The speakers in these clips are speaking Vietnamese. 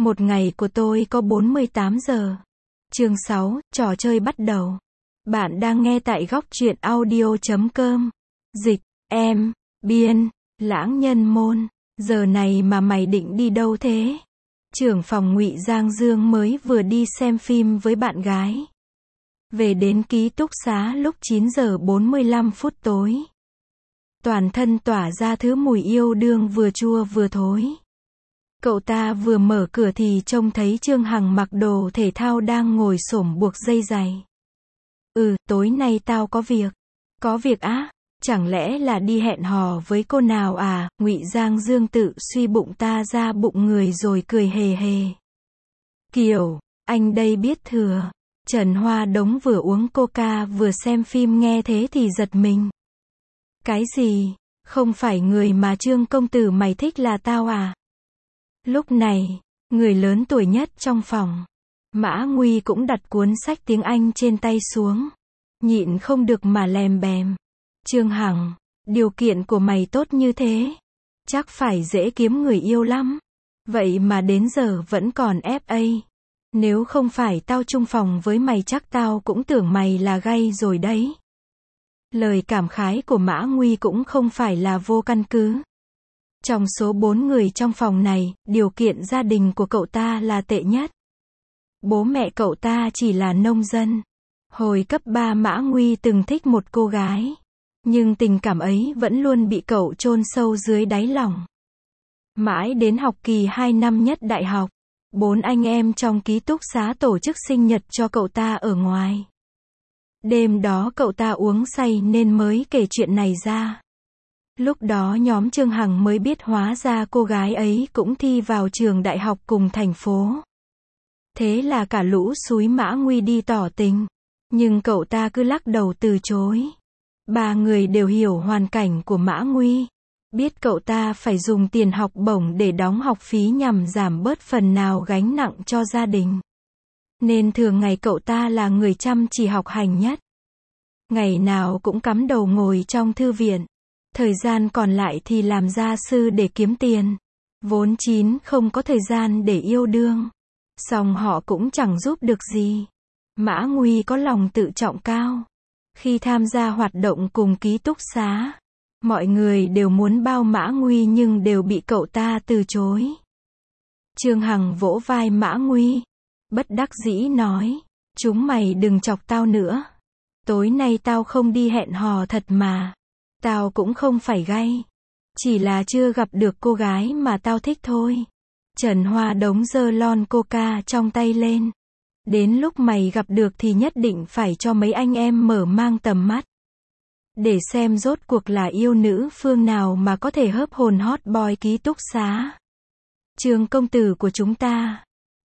Một ngày của tôi có 48 giờ. Chương 6, trò chơi bắt đầu. Bạn đang nghe tại góc truyện audio.com. Dịch, em, biên, lãng nhân môn. Giờ này mà mày định đi đâu thế? Trưởng phòng Ngụy Giang Dương mới vừa đi xem phim với bạn gái. Về đến ký túc xá lúc 9 giờ 45 phút tối. Toàn thân tỏa ra thứ mùi yêu đương vừa chua vừa thối. Cậu ta vừa mở cửa thì trông thấy Trương Hằng mặc đồ thể thao đang ngồi xổm buộc dây giày. Tối nay tao có việc. Có việc á? Chẳng lẽ là đi hẹn hò với cô nào à? Ngụy Giang Dương tự suy bụng ta ra bụng người rồi cười hề hề. Kiểu, anh đây biết thừa. Trần Hoa Đống vừa uống coca vừa xem phim nghe thế thì giật mình. Cái gì? Không phải người mà Trương công tử mày thích là tao à? Lúc này, người lớn tuổi nhất trong phòng, Mã Nguy cũng đặt cuốn sách tiếng Anh trên tay xuống. Nhịn không được mà lèm bèm. Trương Hằng, điều kiện của mày tốt như thế, chắc phải dễ kiếm người yêu lắm. Vậy mà đến giờ vẫn còn FA. Nếu không phải tao chung phòng với mày chắc tao cũng tưởng mày là gay rồi đấy. Lời cảm khái của Mã Nguy cũng không phải là vô căn cứ. Trong số 4 người trong phòng này, điều kiện gia đình của cậu ta là tệ nhất. Bố mẹ cậu ta chỉ là nông dân. Hồi cấp 3 Mã Nguy từng thích một cô gái. Nhưng tình cảm ấy vẫn luôn bị cậu chôn sâu dưới đáy lòng. Mãi đến học kỳ 2 năm nhất đại học, 4 anh em trong ký túc xá tổ chức sinh nhật cho cậu ta ở ngoài. Đêm đó cậu ta uống say nên mới kể chuyện này ra. Lúc đó nhóm Trương Hằng mới biết hóa ra cô gái ấy cũng thi vào trường đại học cùng thành phố. Thế là cả lũ xúi Mã Nguy đi tỏ tình. Nhưng cậu ta cứ lắc đầu từ chối. 3 người đều hiểu hoàn cảnh của Mã Nguy. Biết cậu ta phải dùng tiền học bổng để đóng học phí nhằm giảm bớt phần nào gánh nặng cho gia đình. Nên thường ngày cậu ta là người chăm chỉ học hành nhất. Ngày nào cũng cắm đầu ngồi trong thư viện. Thời gian còn lại thì làm gia sư để kiếm tiền. Vốn chín không có thời gian để yêu đương. Song họ cũng chẳng giúp được gì. Mã Nguy có lòng tự trọng cao. Khi tham gia hoạt động cùng ký túc xá, mọi người đều muốn bao Mã Nguy nhưng đều bị cậu ta từ chối. Trương Hằng vỗ vai Mã Nguy, bất đắc dĩ nói, chúng mày đừng chọc tao nữa. Tối nay tao không đi hẹn hò thật mà. Tao cũng không phải gay. Chỉ là chưa gặp được cô gái mà tao thích thôi. Trần Hoa Đống giơ lon coca trong tay lên. Đến lúc mày gặp được thì nhất định phải cho mấy anh em mở mang tầm mắt. Để xem rốt cuộc là yêu nữ phương nào mà có thể hớp hồn hot boy ký túc xá. Trương công tử của chúng ta.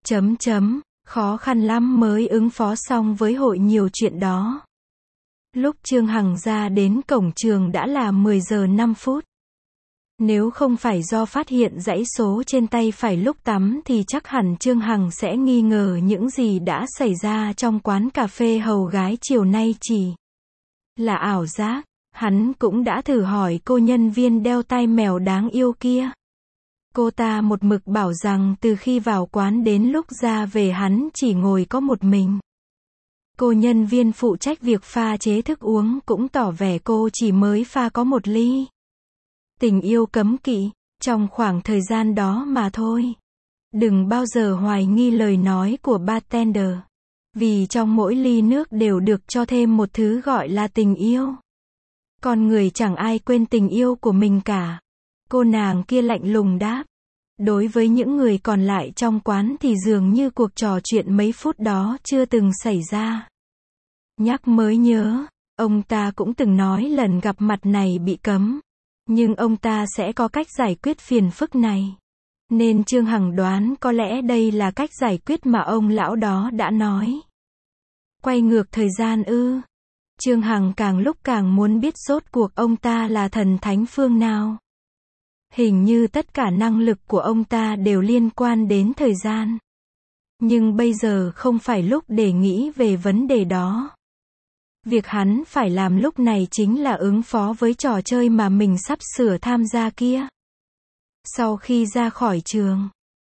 Khó khăn lắm mới ứng phó xong với hội nhiều chuyện đó. Lúc Trương Hằng ra đến cổng trường đã là 10 giờ 5 phút. Nếu không phải do phát hiện dãy số trên tay phải lúc tắm thì chắc hẳn Trương Hằng sẽ nghi ngờ những gì đã xảy ra trong quán cà phê hầu gái chiều nay chỉ là ảo giác. Hắn cũng đã thử hỏi cô nhân viên đeo tai mèo đáng yêu kia. Cô ta một mực bảo rằng từ khi vào quán đến lúc ra về hắn chỉ ngồi có một mình. Cô nhân viên phụ trách việc pha chế thức uống cũng tỏ vẻ cô chỉ mới pha có một ly. Tình yêu cấm kỵ, trong khoảng thời gian đó mà thôi. Đừng bao giờ hoài nghi lời nói của bartender. Vì trong mỗi ly nước đều được cho thêm một thứ gọi là tình yêu. Con người chẳng ai quên tình yêu của mình cả. Cô nàng kia lạnh lùng đáp. Đối với những người còn lại trong quán thì dường như cuộc trò chuyện mấy phút đó chưa từng xảy ra. Nhắc mới nhớ, ông ta cũng từng nói lần gặp mặt này bị cấm. Nhưng ông ta sẽ có cách giải quyết phiền phức này. Nên Trương Hằng đoán có lẽ đây là cách giải quyết mà ông lão đó đã nói. Quay ngược thời gian ư? Trương Hằng càng lúc càng muốn biết rốt cuộc ông ta là thần thánh phương nào. Hình như tất cả năng lực của ông ta đều liên quan đến thời gian. Nhưng bây giờ không phải lúc để nghĩ về vấn đề đó. Việc hắn phải làm lúc này chính là ứng phó với trò chơi mà mình sắp sửa tham gia kia. Sau khi ra khỏi trường,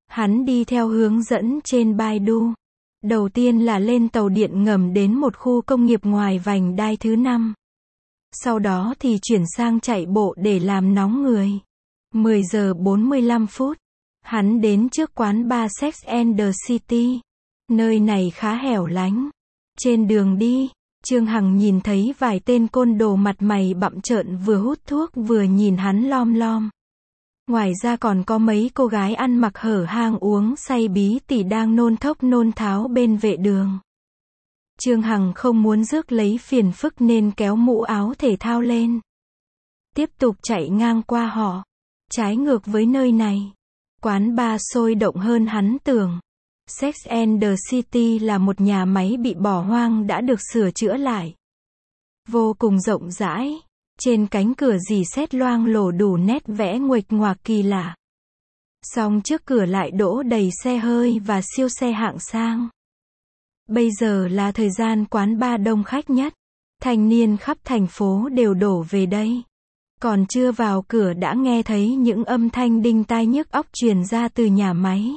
Hắn đi theo hướng dẫn trên Baidu. Đầu tiên là lên tàu điện ngầm đến một khu công nghiệp ngoài vành đai thứ 5. Sau đó thì chuyển sang chạy bộ để làm nóng người. 10 giờ 45 phút. Hắn đến trước quán bar Sex and the City. Nơi này khá hẻo lánh. Trên đường đi, Trương Hằng nhìn thấy vài tên côn đồ mặt mày bặm trợn vừa hút thuốc vừa nhìn hắn lom lom. Ngoài ra còn có mấy cô gái ăn mặc hở hang uống say bí tỉ đang nôn thốc nôn tháo bên vệ đường. Trương Hằng không muốn rước lấy phiền phức nên kéo mũ áo thể thao lên. Tiếp tục chạy ngang qua họ. Trái ngược với nơi này, quán bar sôi động hơn hắn tưởng. Sex and the City là một nhà máy bị bỏ hoang đã được sửa chữa lại. Vô cùng rộng rãi. Trên cánh cửa rì sét loang lổ đủ nét vẽ nguệch ngoạc kỳ lạ. Song trước cửa lại đỗ đầy xe hơi và siêu xe hạng sang. Bây giờ là thời gian quán bar đông khách nhất. Thanh niên khắp thành phố đều đổ về đây. Còn chưa vào cửa đã nghe thấy những âm thanh đinh tai nhức óc truyền ra từ nhà máy.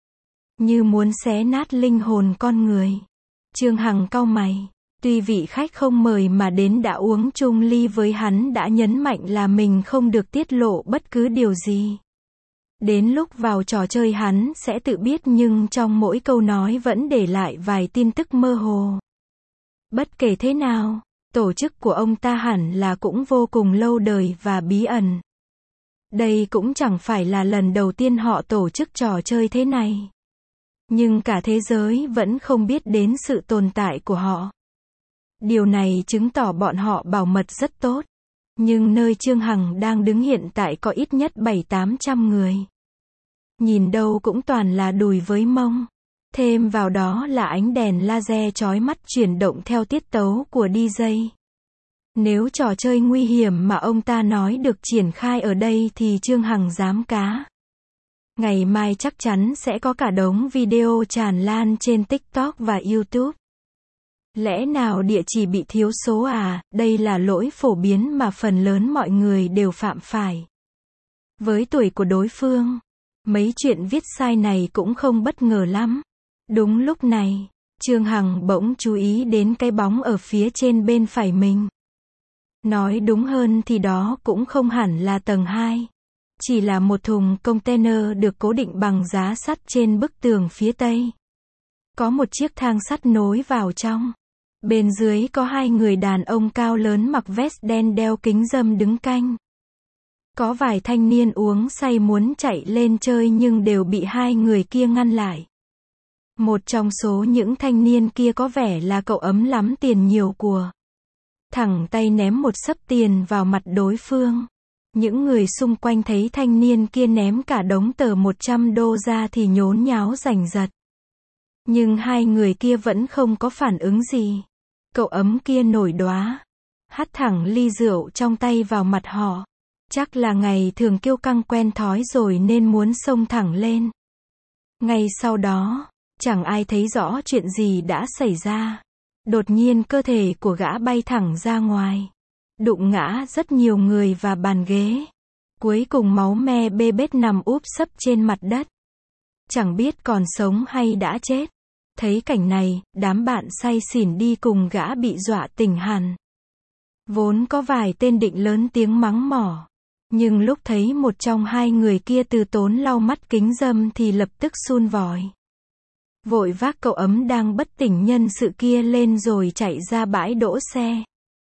Như muốn xé nát linh hồn con người. Trương Hằng cau mày. Tuy vị khách không mời mà đến đã uống chung ly với hắn đã nhấn mạnh là mình không được tiết lộ bất cứ điều gì. Đến lúc vào trò chơi hắn sẽ tự biết nhưng trong mỗi câu nói vẫn để lại vài tin tức mơ hồ. Bất kể thế nào, tổ chức của ông ta hẳn là cũng vô cùng lâu đời và bí ẩn. Đây cũng chẳng phải là lần đầu tiên họ tổ chức trò chơi thế này. Nhưng cả thế giới vẫn không biết đến sự tồn tại của họ. Điều này chứng tỏ bọn họ bảo mật rất tốt. Nhưng nơi Trương Hằng đang đứng hiện tại có ít nhất 700-800 người. Nhìn đâu cũng toàn là đùi với mông. Thêm vào đó là ánh đèn laser chói mắt chuyển động theo tiết tấu của DJ. Nếu trò chơi nguy hiểm mà ông ta nói được triển khai ở đây thì Trương Hằng dám cá. Ngày mai chắc chắn sẽ có cả đống video tràn lan trên TikTok và YouTube. Lẽ nào địa chỉ bị thiếu số à? Đây là lỗi phổ biến mà phần lớn mọi người đều phạm phải. Với tuổi của đối phương, mấy chuyện viết sai này cũng không bất ngờ lắm. Đúng lúc này, Trương Hằng bỗng chú ý đến cái bóng ở phía trên bên phải mình. Nói đúng hơn thì đó cũng không hẳn là tầng 2. Chỉ là một thùng container được cố định bằng giá sắt trên bức tường phía tây. Có một chiếc thang sắt nối vào trong. Bên dưới có hai người đàn ông cao lớn mặc vest đen đeo kính râm đứng canh. Có vài thanh niên uống say muốn chạy lên chơi nhưng đều bị hai người kia ngăn lại. Một trong số những thanh niên kia có vẻ là cậu ấm lắm tiền nhiều của. Thẳng tay ném một xấp tiền vào mặt đối phương. Những người xung quanh thấy thanh niên kia ném cả đống tờ 100 đô ra thì nhốn nháo giành giật. Nhưng hai người kia vẫn không có phản ứng gì. Cậu ấm kia nổi đoá. Hắt thẳng ly rượu trong tay vào mặt họ. Chắc là ngày thường kiêu căng quen thói rồi nên muốn xông thẳng lên. Ngay sau đó, chẳng ai thấy rõ chuyện gì đã xảy ra. Đột nhiên cơ thể của gã bay thẳng ra ngoài. Đụng ngã rất nhiều người và bàn ghế. Cuối cùng máu me bê bết nằm úp sấp trên mặt đất. Chẳng biết còn sống hay đã chết. Thấy cảnh này, đám bạn say xỉn đi cùng gã bị dọa tỉnh hẳn. Vốn có vài tên định lớn tiếng mắng mỏ. Nhưng lúc thấy một trong hai người kia từ tốn lau mắt kính râm thì lập tức sun vòi. Vội vác cậu ấm đang bất tỉnh nhân sự kia lên rồi chạy ra bãi đỗ xe.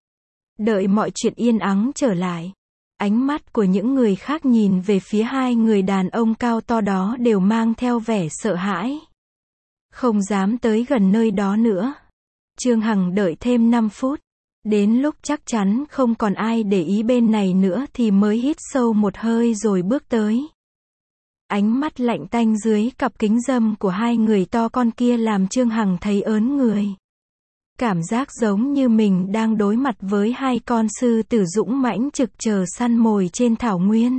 Đợi mọi chuyện yên ắng trở lại. Ánh mắt của những người khác nhìn về phía hai người đàn ông cao to đó đều mang theo vẻ sợ hãi. Không dám tới gần nơi đó nữa. Trương Hằng đợi thêm 5 phút. Đến lúc chắc chắn không còn ai để ý bên này nữa thì mới hít sâu một hơi rồi bước tới. Ánh mắt lạnh tanh dưới cặp kính râm của hai người to con kia làm Trương Hằng thấy ớn người. Cảm giác giống như mình đang đối mặt với hai con sư tử dũng mãnh trực chờ săn mồi trên thảo nguyên.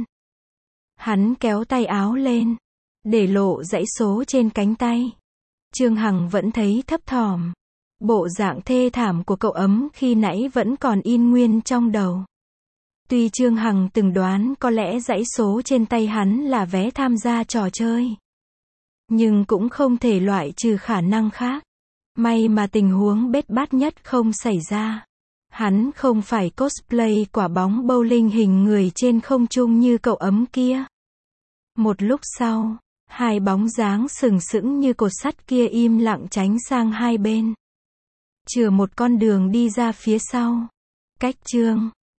Hắn kéo tay áo lên, để lộ dãy số trên cánh tay. Trương Hằng vẫn thấy thấp thỏm. Bộ dạng thê thảm của cậu ấm khi nãy vẫn còn in nguyên trong đầu. Tuy Trương Hằng từng đoán có lẽ dãy số trên tay hắn là vé tham gia trò chơi. Nhưng cũng không thể loại trừ khả năng khác. May mà tình huống bết bát nhất không xảy ra. Hắn không phải cosplay quả bóng bowling hình người trên không trung như cậu ấm kia. Một lúc sau, hai bóng dáng sừng sững như cột sắt kia im lặng tránh sang hai bên. Chừa một con đường đi ra phía sau. Cách chương